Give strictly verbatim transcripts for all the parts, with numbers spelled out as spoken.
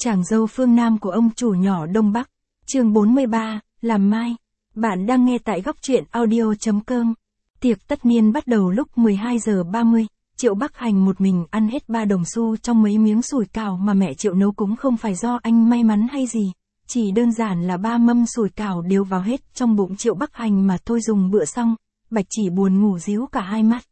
Chàng dâu phương Nam của ông chủ nhỏ Đông Bắc. Chương bốn mươi ba, làm mai. Bạn đang nghe tại góc truyện audio chấm com. Tiệc tất niên bắt đầu lúc mười hai giờ ba mươi. Triệu Bắc Hành một mình ăn hết ba đồng xu trong mấy miếng sủi cảo mà mẹ Triệu nấu, cũng không phải do anh may mắn hay gì. Chỉ đơn giản là ba mâm sủi cảo đều vào hết trong bụng Triệu Bắc Hành mà thôi. Dùng bữa xong, Bạch Chỉ buồn ngủ ríu cả hai mắt.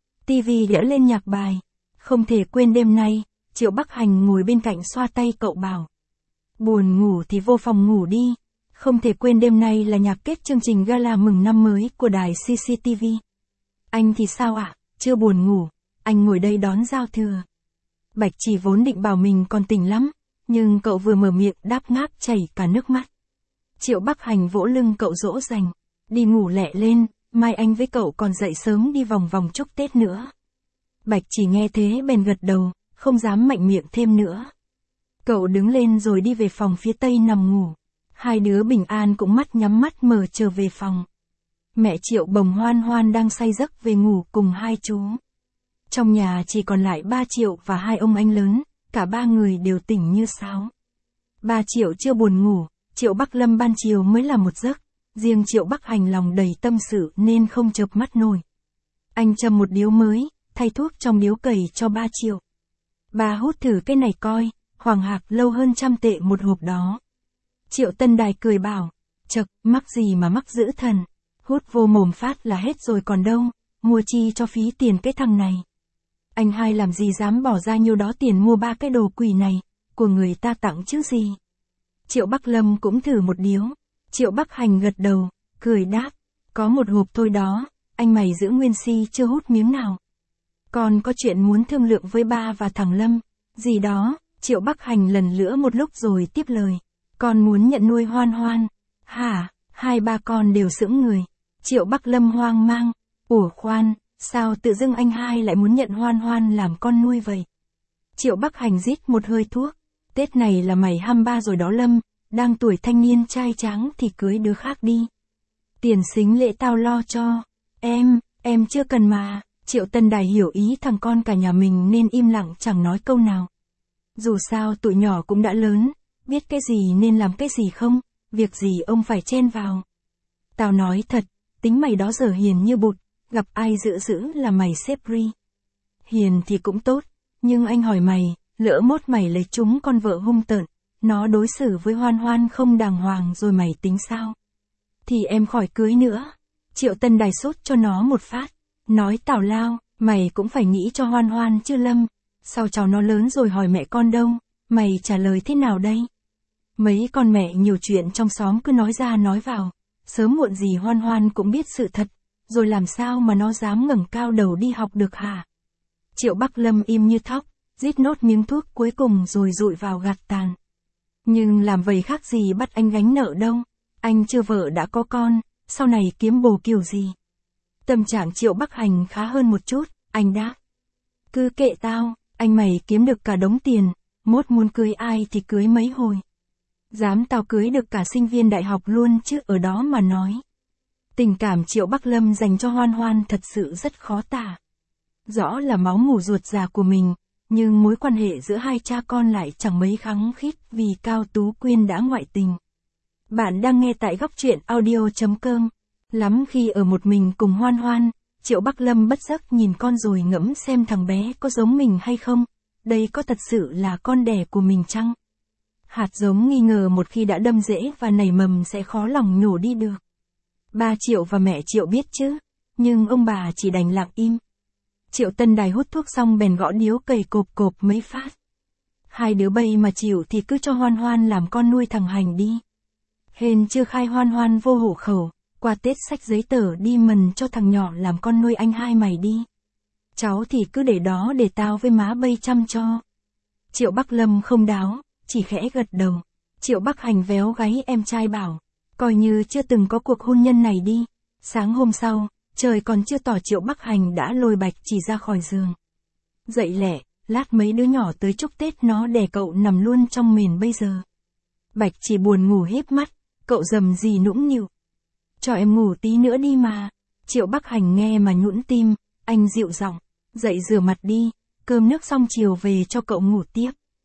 Tivi đỡ lên nhạc bài. Không thể quên đêm nay. Triệu Bắc Hành ngồi bên cạnh xoa tay cậu bảo. Buồn ngủ thì vô phòng ngủ đi. Không thể quên đêm nay là nhạc kết chương trình gala mừng năm mới của đài xê xê tê vê. Anh thì sao ạ? À? Chưa buồn ngủ. Anh ngồi đây đón giao thừa. Bạch Chỉ vốn định bảo mình còn tỉnh lắm. Nhưng cậu vừa mở miệng đáp ngáp chảy cả nước mắt. Triệu Bắc Hành vỗ lưng cậu dỗ dành. Đi ngủ lẹ lên, mai anh với cậu còn dậy sớm đi vòng vòng chúc Tết nữa. Bạch Chỉ nghe thế bèn gật đầu, không dám mạnh miệng thêm nữa. Cậu đứng lên rồi đi về phòng phía tây nằm ngủ. Hai đứa bình an cũng mắt nhắm mắt mở trở về phòng. Mẹ Triệu bồng Hoan Hoan đang say giấc về ngủ cùng hai chú. Trong nhà chỉ còn lại ba Triệu và hai ông anh lớn, cả ba người đều tỉnh như sáo. Ba Triệu chưa buồn ngủ, Triệu Bắc Lâm ban chiều mới làm một giấc, riêng Triệu Bắc Hành lòng đầy tâm sự nên không chợp mắt nổi. Anh châm một điếu mới, thay thuốc trong điếu cầy cho ba Triệu. Ba hút thử cái này coi, Hoàng Hạc lâu hơn trăm tệ một hộp đó. Triệu Tân Đài cười bảo, chậc, mắc gì mà mắc dữ thần, hút vô mồm phát là hết rồi còn đâu, mua chi cho phí tiền cái thằng này. Anh hai làm gì dám bỏ ra nhiêu đó tiền mua ba cái đồ quỷ này, của người ta tặng chứ gì. Triệu Bắc Lâm cũng thử một điếu, Triệu Bắc Hành gật đầu, cười đáp, có một hộp thôi đó, anh mày giữ nguyên si chưa hút miếng nào. Con có chuyện muốn thương lượng với ba và thằng Lâm, gì đó. Triệu Bắc Hành lần nữa một lúc rồi tiếp lời. Con muốn nhận nuôi Hoan Hoan. Hả? Hai ba con đều sững người. Triệu Bắc Lâm hoang mang. Ủa khoan, sao tự dưng anh hai lại muốn nhận Hoan Hoan làm con nuôi vậy? Triệu Bắc Hành rít một hơi thuốc. Tết này là mày hăm ba rồi đó Lâm, đang tuổi thanh niên trai tráng thì cưới đứa khác đi. Tiền sính lễ tao lo cho. Em, em chưa cần mà. Triệu Tân Đài hiểu ý thằng con cả nhà mình nên im lặng chẳng nói câu nào. Dù sao tụi nhỏ cũng đã lớn, biết cái gì nên làm cái gì không, việc gì ông phải chen vào. Tao nói thật, tính mày đó giờ hiền như bụt, gặp ai dữ dữ là mày xếp ri. Hiền thì cũng tốt, nhưng anh hỏi mày, lỡ mốt mày lấy chúng con vợ hung tợn, nó đối xử với Hoan Hoan không đàng hoàng rồi mày tính sao? Thì em khỏi cưới nữa. Triệu Tân Đài sốt cho nó một phát, nói tào lao, mày cũng phải nghĩ cho Hoan Hoan chứ Lâm. Sao cháu nó lớn rồi hỏi mẹ con đâu, mày trả lời thế nào đây? Mấy con mẹ nhiều chuyện trong xóm cứ nói ra nói vào, sớm muộn gì Hoan Hoan cũng biết sự thật, rồi làm sao mà nó dám ngẩng cao đầu đi học được hả? Triệu Bắc Lâm im như thóc, rít nốt miếng thuốc cuối cùng rồi dụi vào gạt tàn. Nhưng làm vậy khác gì bắt anh gánh nợ đâu, anh chưa vợ đã có con, sau này kiếm bồ kiểu gì? Tâm trạng Triệu Bắc Hành khá hơn một chút, anh đáp. Cứ kệ tao. Anh mày kiếm được cả đống tiền, mốt muốn cưới ai thì cưới mấy hồi. Dám tao cưới được cả sinh viên đại học luôn chứ ở đó mà nói. Tình cảm Triệu Bắc Lâm dành cho Hoan Hoan thật sự rất khó tả. Rõ là máu mủ ruột già của mình, nhưng mối quan hệ giữa hai cha con lại chẳng mấy khăng khít vì Cao Tú Quyên đã ngoại tình. Bạn đang nghe tại góc truyện audio chấm com. Lắm khi ở một mình cùng Hoan Hoan, Triệu Bắc Lâm bất giấc nhìn con rồi ngẫm xem thằng bé có giống mình hay không, đây có thật sự là con đẻ của mình chăng? Hạt giống nghi ngờ một khi đã đâm rễ và nảy mầm sẽ khó lòng nhổ đi được. Ba Triệu và mẹ Triệu biết chứ, nhưng ông bà chỉ đành lặng im. Triệu Tân Đài hút thuốc xong bèn gõ điếu cầy cộp cộp mấy phát. Hai đứa bây mà chịu thì cứ cho Hoan Hoan làm con nuôi thằng Hành đi. Hên chưa khai Hoan Hoan vô hộ khẩu. Qua Tết xách giấy tờ đi mần cho thằng nhỏ làm con nuôi anh hai mày đi. Cháu thì cứ để đó để tao với má bây chăm cho. Triệu Bắc Lâm không đáo, chỉ khẽ gật đầu. Triệu Bắc Hành véo gáy em trai bảo, coi như chưa từng có cuộc hôn nhân này đi. Sáng hôm sau, trời còn chưa tỏ Triệu Bắc Hành đã lôi Bạch Chỉ ra khỏi giường. Dậy lẹ, lát mấy đứa nhỏ tới chúc Tết nó để cậu nằm luôn trong mền bây giờ. Bạch Chỉ buồn ngủ híp mắt, cậu rầm rì nũng nịu. Cho em ngủ tí nữa đi mà. Triệu Bắc Hành nghe mà nhũn tim, anh dịu giọng, dậy rửa mặt đi, cơm nước xong chiều về cho cậu ngủ tiếp.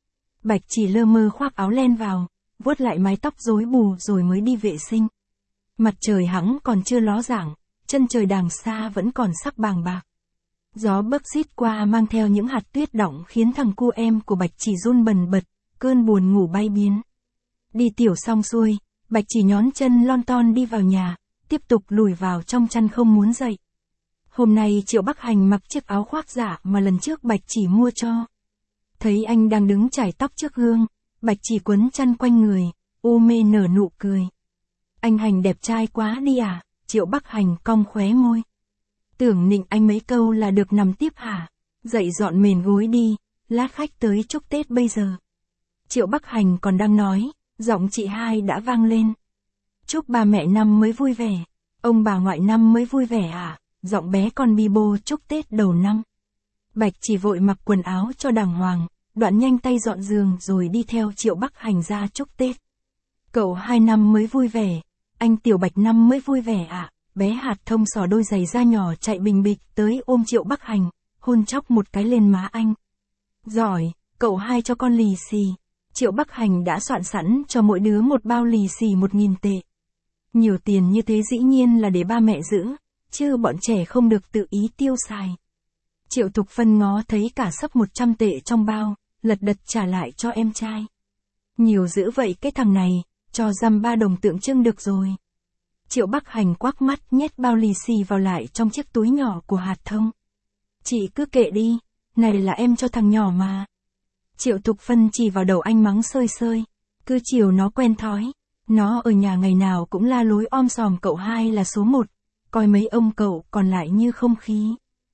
Bạch Chỉ lơ mơ khoác áo len vào, vuốt lại mái tóc rối bù rồi mới đi vệ sinh. Mặt trời hẵng còn chưa ló dạng, chân trời đàng xa vẫn còn sắc bàng bạc. Gió bấc rít qua mang theo những hạt tuyết đọng khiến thằng cu em của Bạch Chỉ run bần bật, cơn buồn ngủ bay biến. Đi tiểu xong xuôi, Bạch Chỉ nhón chân lon ton đi vào nhà, tiếp tục lùi vào trong chăn không muốn dậy. Hôm nay Triệu Bắc Hành mặc chiếc áo khoác giả mà lần trước Bạch Chỉ mua cho. Thấy anh đang đứng chải tóc trước gương, Bạch Chỉ quấn chăn quanh người, u mê nở nụ cười. Anh Hành đẹp trai quá đi à, Triệu Bắc Hành cong khóe môi. Tưởng nịnh anh mấy câu là được nằm tiếp hả, dậy dọn mền gối đi, lát khách tới chúc Tết bây giờ. Triệu Bắc Hành còn đang nói, giọng chị hai đã vang lên. Chúc bà mẹ năm mới vui vẻ, ông bà ngoại năm mới vui vẻ à, giọng bé con bi bô chúc Tết đầu năm. Bạch Chỉ vội mặc quần áo cho đàng hoàng, đoạn nhanh tay dọn giường rồi đi theo Triệu Bắc Hành ra chúc Tết. Cậu hai năm mới vui vẻ, anh Tiểu Bạch năm mới vui vẻ ạ. À? Bé Hạt Thông xỏ đôi giày da nhỏ chạy bình bịch tới ôm Triệu Bắc Hành, hôn chóc một cái lên má anh. Giỏi, cậu hai cho con lì xì. Triệu Bắc Hành đã soạn sẵn cho mỗi đứa một bao lì xì một nghìn tệ. Nhiều tiền như thế dĩ nhiên là để ba mẹ giữ, chứ bọn trẻ không được tự ý tiêu xài. Triệu Thục Phân ngó thấy cả sấp một trăm tệ trong bao, lật đật trả lại cho em trai. Nhiều dữ vậy cái thằng này, cho dăm ba đồng tượng trưng được rồi. Triệu Bắc Hành quắc mắt nhét bao lì xì vào lại trong chiếc túi nhỏ của Hạt Thông. Chị cứ kệ đi, này là em cho thằng nhỏ mà. Triệu Thục Phân chỉ vào đầu anh mắng sơi sơi, cứ chiều nó quen thói. Nó ở nhà ngày nào cũng la lối om sòm cậu hai là số một, coi mấy ông cậu còn lại như không khí.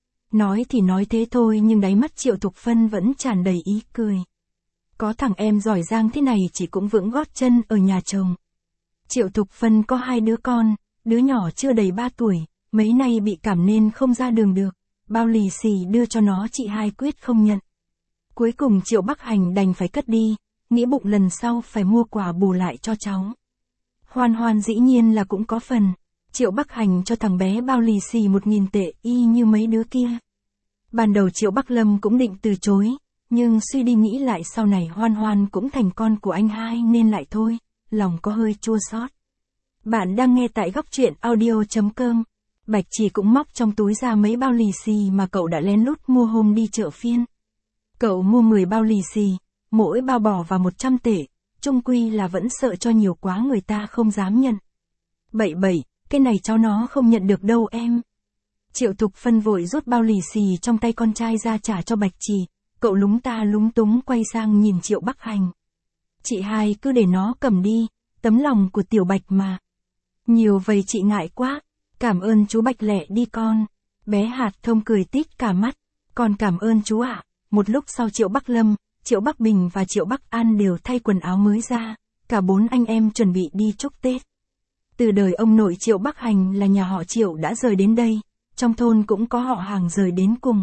Nói thì nói thế thôi nhưng đáy mắt Triệu Thục Phân vẫn tràn đầy ý cười. Có thằng em giỏi giang thế này chỉ cũng vững gót chân ở nhà chồng. Triệu Thục Phân có hai đứa con, đứa nhỏ chưa đầy ba tuổi, mấy nay bị cảm nên không ra đường được, bao lì xì đưa cho nó chị hai quyết không nhận. Cuối cùng Triệu Bắc Hành đành phải cất đi, nghĩ bụng lần sau phải mua quà bù lại cho cháu. Hoan Hoan dĩ nhiên là cũng có phần, Triệu Bắc Hành cho thằng bé bao lì xì một nghìn tệ y như mấy đứa kia. Ban đầu Triệu Bắc Lâm cũng định từ chối, nhưng suy đi nghĩ lại sau này Hoan Hoan cũng thành con của anh hai nên lại thôi, lòng có hơi chua xót. Bạn đang nghe tại góc truyện audio chấm com. Bạch Chỉ cũng móc trong túi ra mấy bao lì xì mà cậu đã lén lút mua hôm đi chợ phiên. Cậu mua mười bao lì xì, mỗi bao bỏ vào một trăm tệ, chung quy là vẫn sợ cho nhiều quá người ta không dám nhận. Bậy bậy, cái này cháu nó không nhận được đâu em. Triệu Thục Phân vội rút bao lì xì trong tay con trai ra trả cho Bạch Chỉ, cậu lúng ta lúng túng quay sang nhìn Triệu Bắc Hành. Chị hai cứ để nó cầm đi, tấm lòng của Tiểu Bạch mà. Nhiều vậy chị ngại quá, cảm ơn chú Bạch lẹ đi con. Bé Hạt Thông cười tít cả mắt, con cảm ơn chú ạ. À. Một lúc sau Triệu Bắc Lâm, Triệu Bắc Bình và Triệu Bắc An đều thay quần áo mới ra, cả bốn anh em chuẩn bị đi chúc Tết. Từ đời ông nội Triệu Bắc Hành là nhà họ Triệu đã rời đến đây, trong thôn cũng có họ hàng rời đến cùng.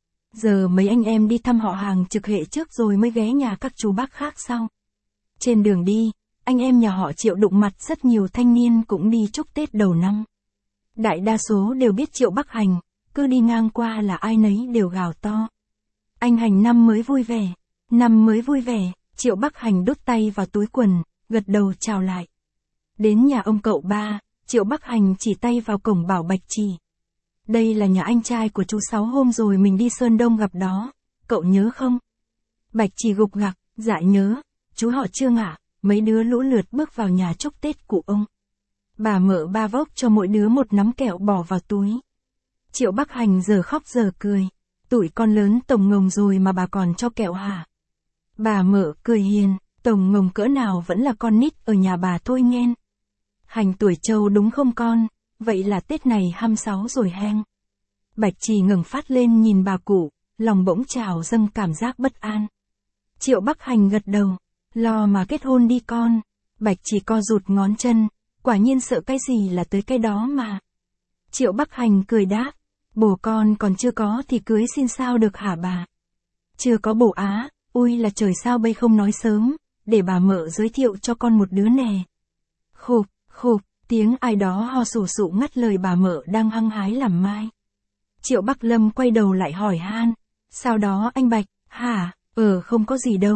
Giờ mấy anh em đi thăm họ hàng trực hệ trước rồi mới ghé nhà các chú bác khác sau. Trên đường đi, anh em nhà họ Triệu đụng mặt rất nhiều thanh niên cũng đi chúc Tết đầu năm. Đại đa số đều biết Triệu Bắc Hành, cứ đi ngang qua là ai nấy đều gào to. Anh Hành năm mới vui vẻ, năm mới vui vẻ, Triệu Bắc Hành đút tay vào túi quần, gật đầu chào lại. Đến nhà ông cậu ba, Triệu Bắc Hành chỉ tay vào cổng bảo Bạch Chỉ. Đây là nhà anh trai của chú sáu hôm rồi mình đi Sơn Đông gặp đó, cậu nhớ không? Bạch Chỉ gục gặc, dạ nhớ, chú họ Trương ạ. Mấy đứa lũ lượt bước vào nhà chúc Tết của ông. Bà mở ba vốc cho mỗi đứa một nắm kẹo bỏ vào túi. Triệu Bắc Hành giờ khóc giờ cười. Tụi con lớn tổng ngồng rồi mà bà còn cho kẹo hả? Bà mở cười hiền, tổng ngồng cỡ nào vẫn là con nít ở nhà bà thôi nghen. Hành tuổi trâu đúng không con? Vậy là Tết này hăm sáu rồi heng. Bạch Chỉ ngẩng phát lên nhìn bà cụ, lòng bỗng trào dâng cảm giác bất an. Triệu Bắc Hành gật đầu. Lo mà kết hôn đi con. Bạch Chỉ co rụt ngón chân, quả nhiên sợ cái gì là tới cái đó mà. Triệu Bắc Hành cười đáp, bồ con còn chưa có thì cưới xin sao được hả bà? Chưa có bồ á, ui là trời sao bây không nói sớm, để bà mợ giới thiệu cho con một đứa nè. Khục, khục, tiếng ai đó ho sù sụ ngắt lời bà mợ đang hăng hái làm mai. Triệu Bắc Lâm quay đầu lại hỏi han, sau đó anh Bạch, hả, ờ không có gì đâu.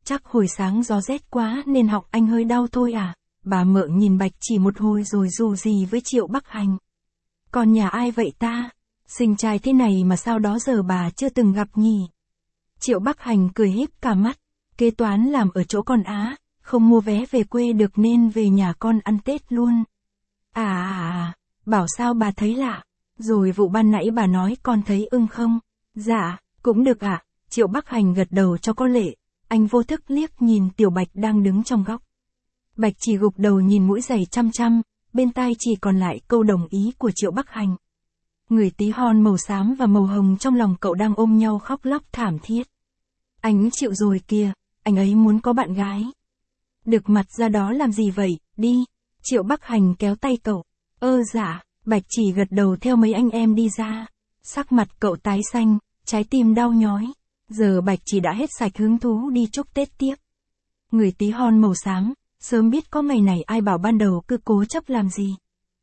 Chắc hồi sáng gió rét quá nên họng anh hơi đau thôi à. Bà Mợ nhìn Bạch Chỉ một hồi rồi dù gì với Triệu Bắc Hành. Con nhà ai vậy ta? Sinh trai thế này mà sao đó giờ bà chưa từng gặp nhỉ? Triệu Bắc Hành cười híp cả mắt. Kế toán làm ở chỗ con Á, không mua vé về quê được nên về nhà con ăn Tết luôn. À à à, bảo sao bà thấy lạ. Rồi vụ ban nãy bà nói con thấy ưng không? Dạ, cũng được ạ. À? Triệu Bắc Hành gật đầu cho có lệ. Anh vô thức liếc nhìn Tiểu Bạch đang đứng trong góc. Bạch Chỉ gục đầu nhìn mũi giày chăm chăm, bên tai chỉ còn lại câu đồng ý của Triệu Bắc Hành. Người tí hon màu xám và màu hồng trong lòng cậu đang ôm nhau khóc lóc thảm thiết. Anh chịu rồi kìa, anh ấy muốn có bạn gái. Được mặt ra đó làm gì vậy, đi. Triệu Bắc Hành kéo tay cậu. Ơ dạ, Bạch Chỉ gật đầu theo mấy anh em đi ra. Sắc mặt cậu tái xanh, trái tim đau nhói. Giờ Bạch Chỉ đã hết sạch hứng thú đi chúc Tết tiếp. Người tí hon màu xám, sớm biết có ngày này ai bảo ban đầu cứ cố chấp làm gì.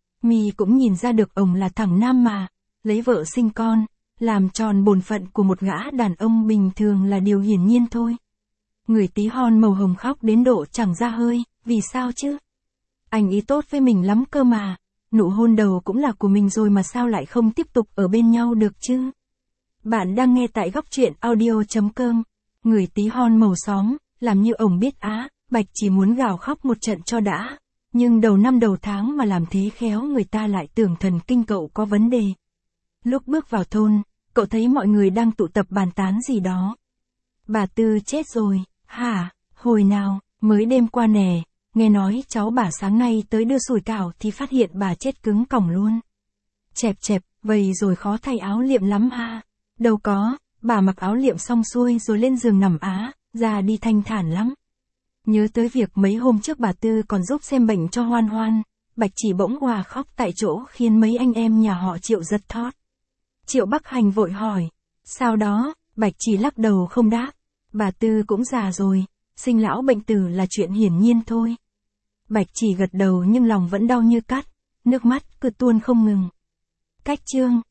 Mi cũng nhìn ra được ông là thằng nam mà, lấy vợ sinh con, làm tròn bổn phận của một gã đàn ông bình thường là điều hiển nhiên thôi. Người tí hon màu hồng khóc đến độ chẳng ra hơi, vì sao chứ? Anh ý tốt với mình lắm cơ mà, nụ hôn đầu cũng là của mình rồi mà sao lại không tiếp tục ở bên nhau được chứ? Bạn đang nghe tại góc truyện audio chấm com. Người tí hon màu xóm, làm như ổng biết á, Bạch chỉ muốn gào khóc một trận cho đã. Nhưng đầu năm đầu tháng mà làm thế khéo người ta lại tưởng thần kinh cậu có vấn đề. Lúc bước vào thôn, cậu thấy mọi người đang tụ tập bàn tán gì đó. Bà Tư chết rồi, hả, hồi nào, mới đêm qua nè, nghe nói cháu bà sáng nay tới đưa sủi cảo thì phát hiện bà chết cứng cỏng luôn. Chẹp chẹp, vậy rồi khó thay áo liệm lắm ha. Đâu có, bà mặc áo liệm xong xuôi rồi lên giường nằm á, ra đi thanh thản lắm. Nhớ tới việc mấy hôm trước bà Tư còn giúp xem bệnh cho Hoan Hoan, Bạch Chỉ bỗng òa khóc tại chỗ khiến mấy anh em nhà họ Triệu giật thót. Triệu Bắc Hành vội hỏi, sao đó, Bạch Chỉ lắc đầu không đáp, bà Tư cũng già rồi, sinh lão bệnh tử là chuyện hiển nhiên thôi. Bạch Chỉ gật đầu nhưng lòng vẫn đau như cắt, nước mắt cứ tuôn không ngừng. Cách chương